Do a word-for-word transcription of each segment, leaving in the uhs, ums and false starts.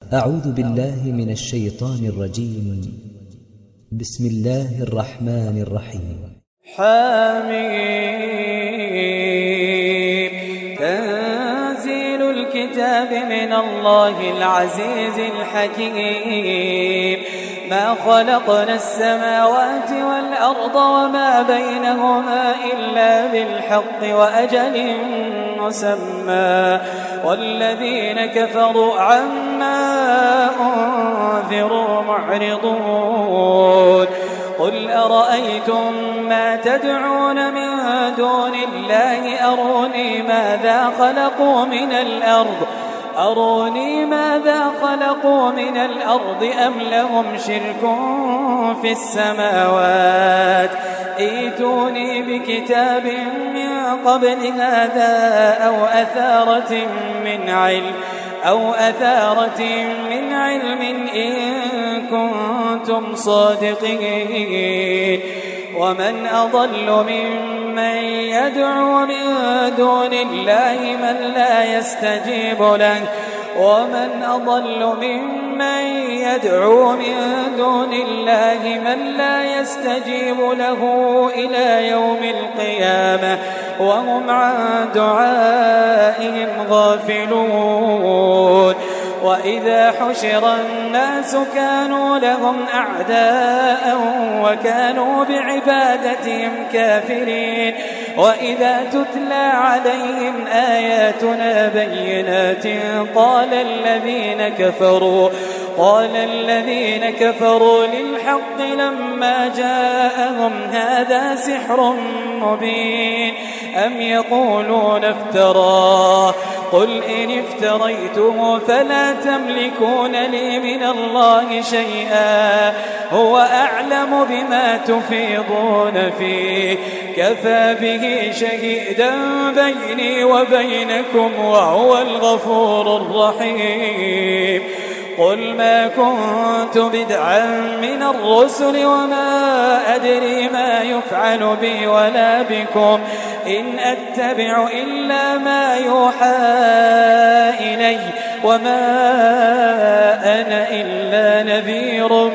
أعوذ بالله من الشيطان الرجيم. بسم الله الرحمن الرحيم. حميم. تنزيل الكتاب من الله العزيز الحكيم. ما خلقنا السماوات والأرض وما بينهما إلا بالحق وأجل مسمى، والذين كفروا عما أنذروا معرضون. قل أرأيتم ما تدعون من دون الله أروني ماذا خلقوا من الأرض أروني ماذا خلقوا من الأرض أم لهم شرك في السماوات ائتوني بكتاب من قبل هذا أو أثارة من علم أو أثارة من علم إن كنتم صادقين. ومن أضل ممن يدعو من دون الله من لا يستجيب له ومن أضل ممن يدعو من دون الله من لا يستجيب له إلى يوم القيامة وهم عن دعائهم غافلون. وإذا حشر الناس كانوا لهم أعداء وكانوا بعبادتهم كافرين. وإذا تتلى عليهم آياتنا بينات قال الذين كفروا قال الذين كفروا للحق لما جاءهم هذا سحر مبين أم يقولون افتراه قل إن افتريته فلا تملكون لي من الله شيئا هو أعلم بما تفيضون فيه كفى به شهيدا بيني وبينكم وهو الغفور الرحيم. قل ما كنت بدعا من الرسل وما أدري ما يفعل بي ولا بكم إن أتبع إلا ما يوحى إلي وما أنا إلا نذير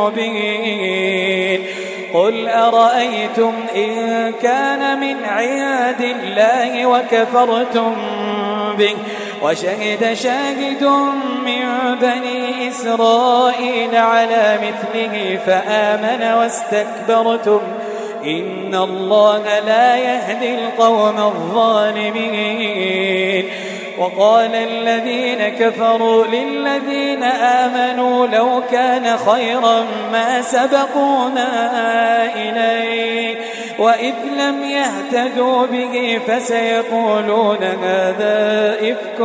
مبين. قل أرأيتم إن كان من عند الله وكفرتم به وشهد شاهد من بني إسرائيل على مثله فآمن واستكبرتم إن الله لا يهدي القوم الظالمين. وقال الذين كفروا للذين آمنوا لو كان خيرا ما سبقونا إليه وإذ لم يهتدوا به فسيقولون هذا إفك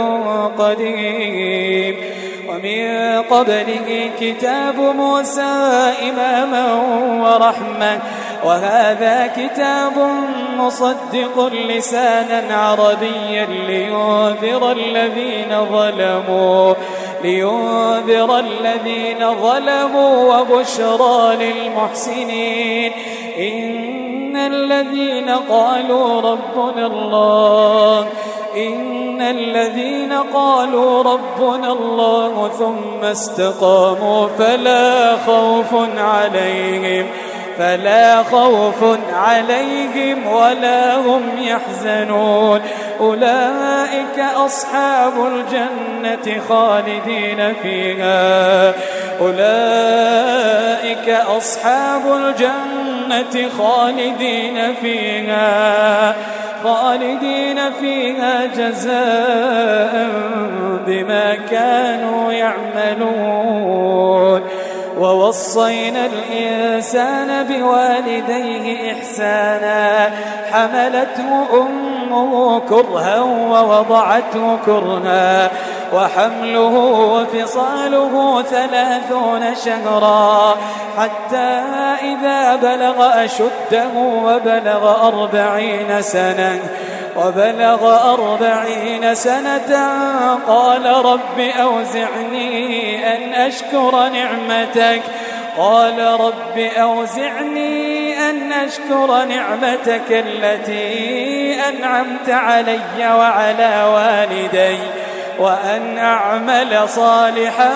قديم. ومن قبله كتاب موسى إماما ورحمة وهذا كتاب مصدق لسانا عربيا لينذر الذين ظلموا لينذر الذين ظلموا وبشرى للمحسنين. إن الذين قالوا ربنا الله إن الذين قالوا ربنا الله ثم استقاموا فلا خوف عليهم فلا خوف عليهم ولا هم يحزنون أولئك أصحاب الجنة خالدين فيها أولئك أصحاب الجنة خالدين فيها خالدين فيها جزاء بما كانوا يعملون. ووصينا الإنسان بوالديه إحسانا حملته أمه كرها ووضعته كرها وحمله وفصاله ثلاثون شهرا حتى إذا بلغ أشده وبلغ أربعين سنة وبلغ أربعين سنة قال رب أوزعني أن أشكر نعمتك قال رب أوزعني أن أشكر نعمتك التي أنعمت علي وعلى والدي وأن أعمل صالحا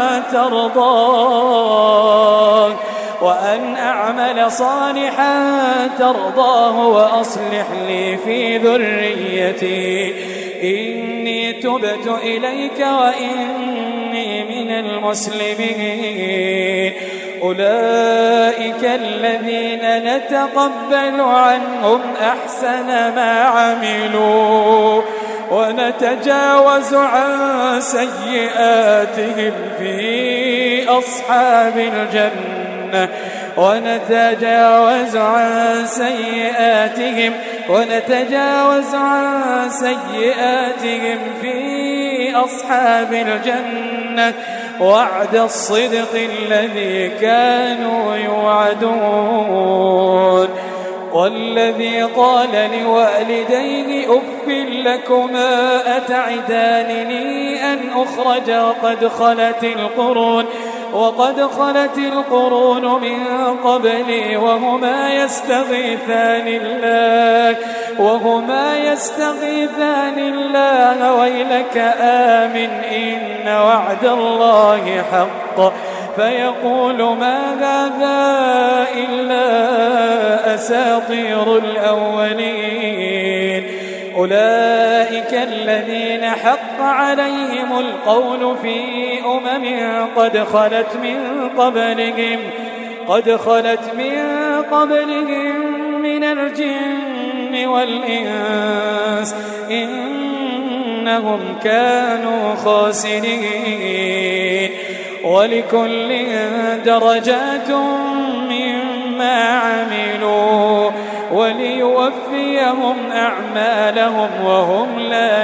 ترضاه وأن أعمل صالحا ترضاه وأصلح لي في ذريتي إني تبت إليك وإني من المسلمين أولئك الذين نتقبل عنهم أحسن ما عملوا ونتجاوز عن سيئاتهم في أصحاب الجنة ونتجاوز عن سيئاتهم ونتجاوز عن سيئاتهم في أصحاب الجنة وعد الصدق الذي كانوا يوعدون والذي قال لوالديه أف لكما أتعدانني أن أخرج وقد خلت القرون وقد خلت القرون من قبلي وهما يستغيثان الله وهما يستغيثان الله ويلك آمن إن وعد الله حق فيقول ما هذا إلا أساطير الأولين أولئك الذين حق عليهم القول في أمم قد خلت من قبلهم قد خلت من قبلهم من الجن والإنس إنهم كانوا خاسرين ولكل درجات مما عملوا وليوفيهم أعمالهم وهم لا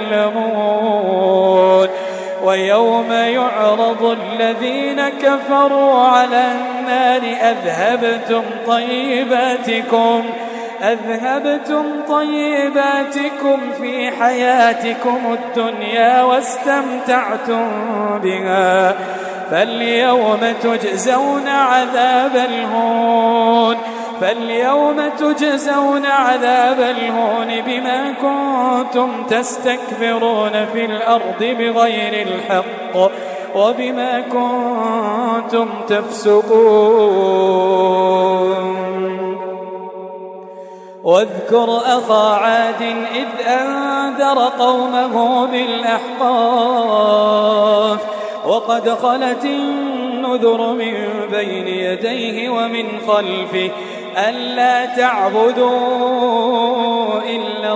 يظلمون ويوم يعرض الذين كفروا على النار أذهبتم طيباتكم أذهبتم طيباتكم في حياتكم الدنيا واستمتعتم بها فاليوم تجزون عذاب الهون فاليوم تجزون عذاب الهون بما كنتم تستكبرون في الأرض بغير الحق وبما كنتم تفسقون واذكر أخا عاد إذ أنذر قومه بالأحقاف وقد خلت النذر من بين يديه ومن خلفه ألا تعبدوا إلا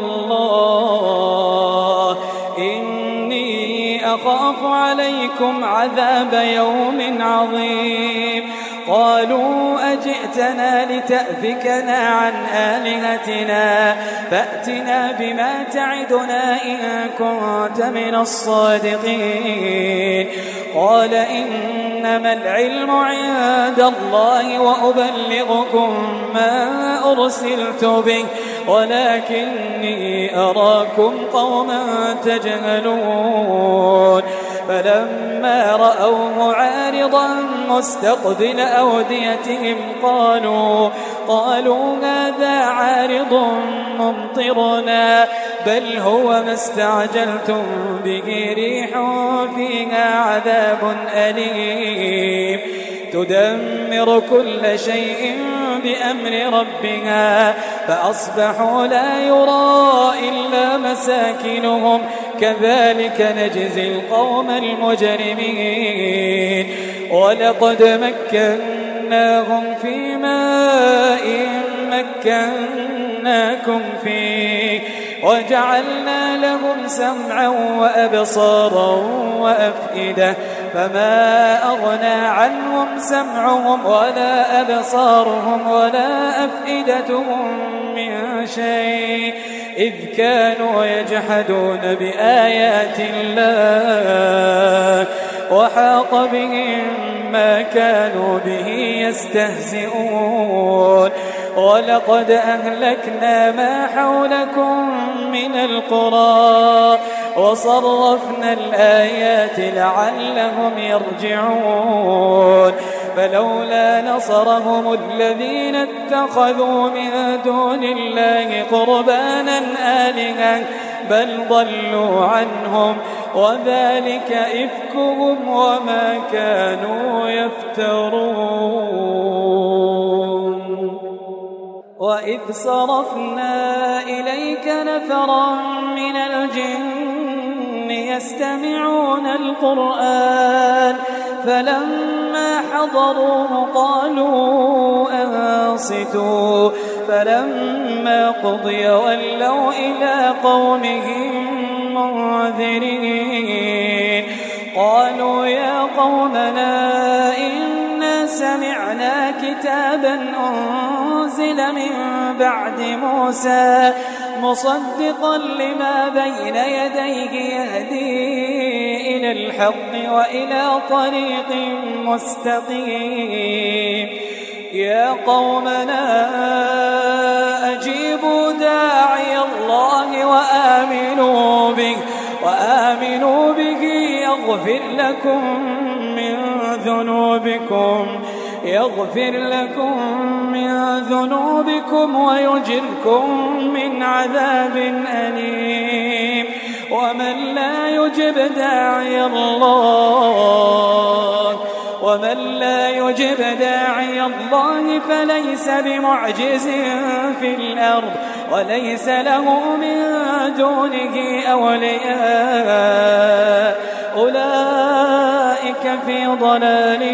الله إني أخاف عليكم عذاب يوم عظيم قالوا أجئتنا لتأفكنا عن آلهتنا فأتنا بما تعدنا إن كنت من الصادقين قال إنما العلم عند الله وأبلغكم ما أرسلت به ولكني أراكم قوما تجهلون فلما رأوه عارضا مستقبل أوديتهم قالوا قالوا هذا عارض ممطرنا بل هو ما استعجلتم به ريح فيها عذاب أليم تدمر كل شيء بأمر ربها فأصبحوا لا يرى إلا مساكنهم كذلك نجزي القوم المجرمين ولقد مكناهم في ماء مكناكم فيه وجعلنا لهم سمعا وأبصارا وأفئدة فما أغنى عنهم سمعهم ولا أبصارهم ولا أفئدتهم من شيء إذ كانوا يجحدون بآيات الله وحاق بهم ما كانوا به يستهزئون ولقد أهلكنا ما حولكم من القرى وصرفنا الآيات لعلهم يرجعون فلولا نصرهم الذين اتخذوا من دون الله قربانا آلهة بل ضلوا عنهم وذلك إفكهم وما كانوا يفترون. وإذ صرفنا إليك نفرا من الجن يستمعون القرآن فلما حضروه قالوا أنصتوا فلما قضي ولوا إلى قومهم منذرين. قالوا يا قومنا إنا سمعنا كتابا أنزل من بعد موسى مصدقا لما بين يديه يهدي إلى الحق وإلى طريق مستقيم. يا قومنا أجيبوا داعي الله وآمنوا به وآمنوا به يغفر لكم من ذنوبكم يغفر لكم من ذنوبكم ويجركم من عذاب أليم. ومن لا يجب داعي الله ومن لا يجب داعي الله فليس بمعجز في الأرض وليس له من دونه أولياء أولئك في ضلال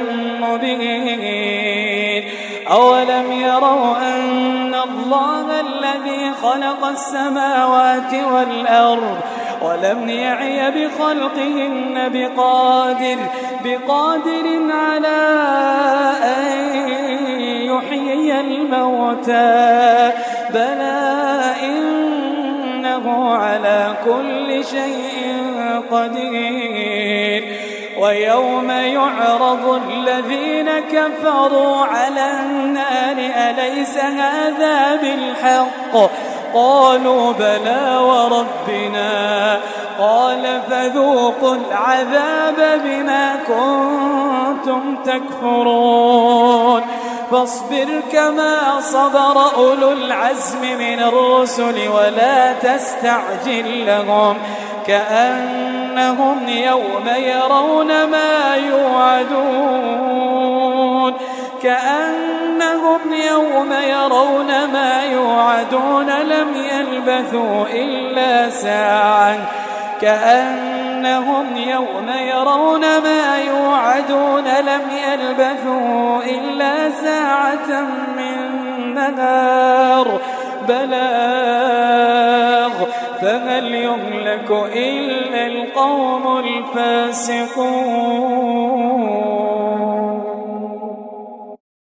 مبين. أولم يروا أن الله الذي خلق السماوات والأرض ولم يعي بخلقهن بقادر بقادر على أن يحيي الموتى بلى إنه على كل شيء قدير. ويوم يعرض الذين كفروا على النار أليس هذا بالحق قالوا بلى وربنا قال فذوقوا العذاب بما كنتم تكفرون. فاصبر كما صبر أولو العزم من الرسل ولا تستعجل لهم كأنهم يوم يرون ما يوعدون كأنهم يوم يرون ما يوعدون لم يلبثوا إلا ساعة كأنهم يوم يرون ما يوعدون لم يلبثوا إلا ساعة من نهار بلاغ فهل يهلك إلا القوم الفاسقون.